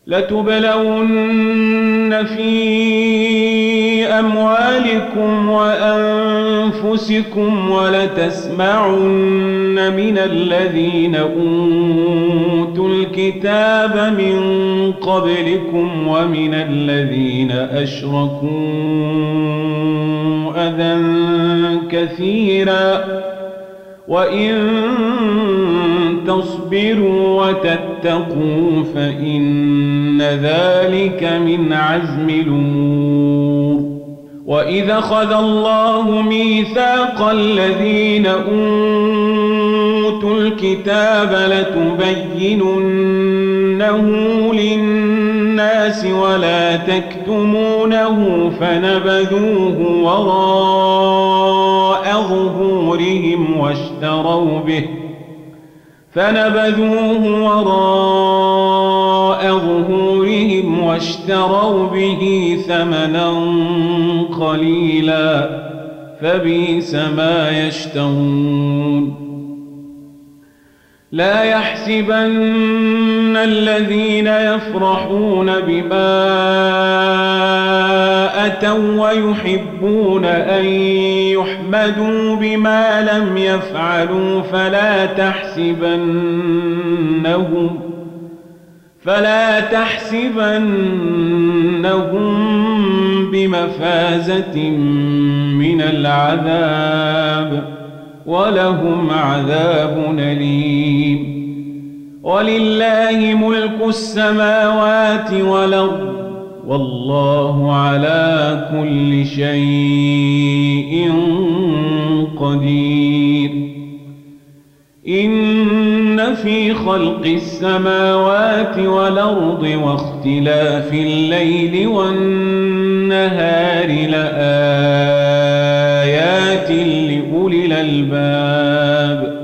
لتبلون في أموالكم وأنفسكم ولتسمعن من الذين أوتوا الكتاب من قبلكم ومن الذين أشركوا أذى كثيرا وإن تصبروا وتتقوا فإن ذلك من عزم الأمور. وإذا أخذ الله ميثاق الذين أوتوا الكتاب لتبيننه للناس ولا تكتمونه فنبذوه وراء ظهورهم واشتروا به ثمنا قليلا فبئس ما يشترون. لا يحسبن الذين يفرحون بما أتوا ويحبون أن يحمدوا بما لم يفعلوا فلا تحسبنهم بمفازة من العذاب ولهم عذاب أليم. ولله ملك السماوات والأرض والله على كل شيء قدير. إن في خلق السماوات والأرض واختلاف الليل والنهار لآيات لأولي الألباب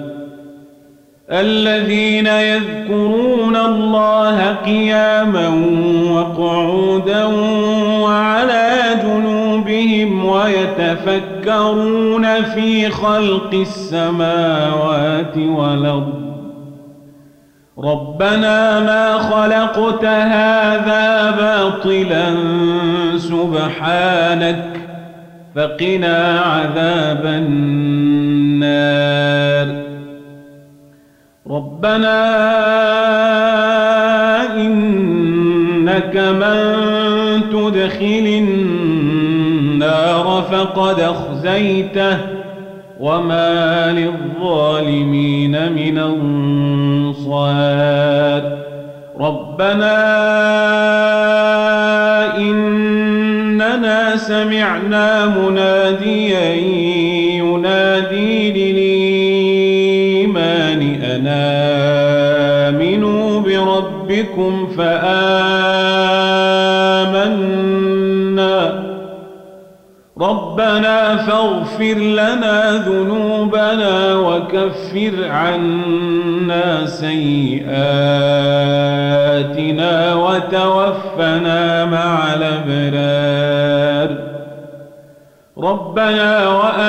الذين يذكرون الله قياما وقعودا وعلى جنوبهم ويتفكرون في خلق السماوات والأرض ربنا ما خلقت هذا باطلا سبحانك فقنا عذاب النار. ربنا إنك من تدخل النار فقد أخزيته وما للظالمين من أنصار. ربنا إننا سمعنا مناديا ينادي للإيمان أن آمنوا بربكم فآمنا. ربنا فاغفر لنا ذنوبنا وكفر عنا سيئاتنا وتوفنا مع الأبرار. ربنا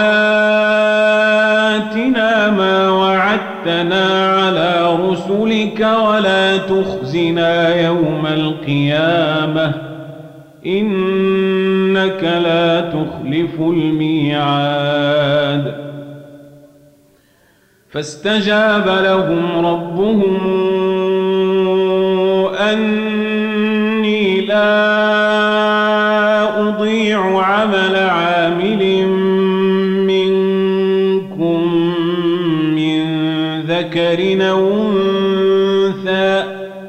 وآتنا ما وعدتنا على رسلك ولا تخزنا يوم القيامة إنك لا تخلف الميعاد. فاستجاب لهم ربهم أني لا أضيع عمل عامل منكم من ذكر أو أنثى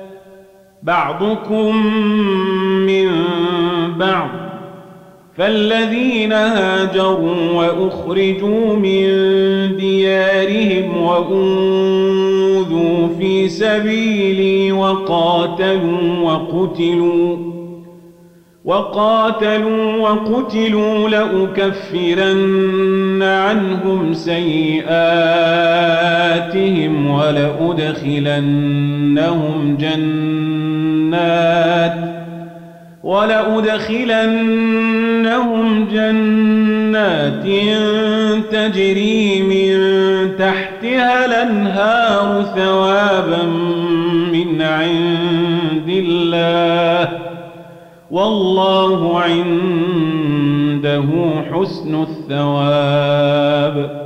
بعضكم من بعض. فالذين هاجروا وأخرجوا من ديارهم وأوذوا في سبيلي وقاتلوا لأكفرن عنهم سيئاتهم ولأدخلنهم جنات تجري من تحتها الأنهار ثوابا من عند الله والله عنده حسن الثواب.